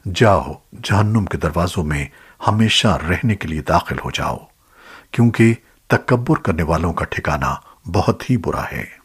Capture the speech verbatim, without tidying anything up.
जाओ जहन्नुम के दरवाजों में हमेशा रहने के लिए दाखिल हो जाओ, क्योंकि तकब्बुर करने वालों का ठिकाना बहुत ही बुरा है।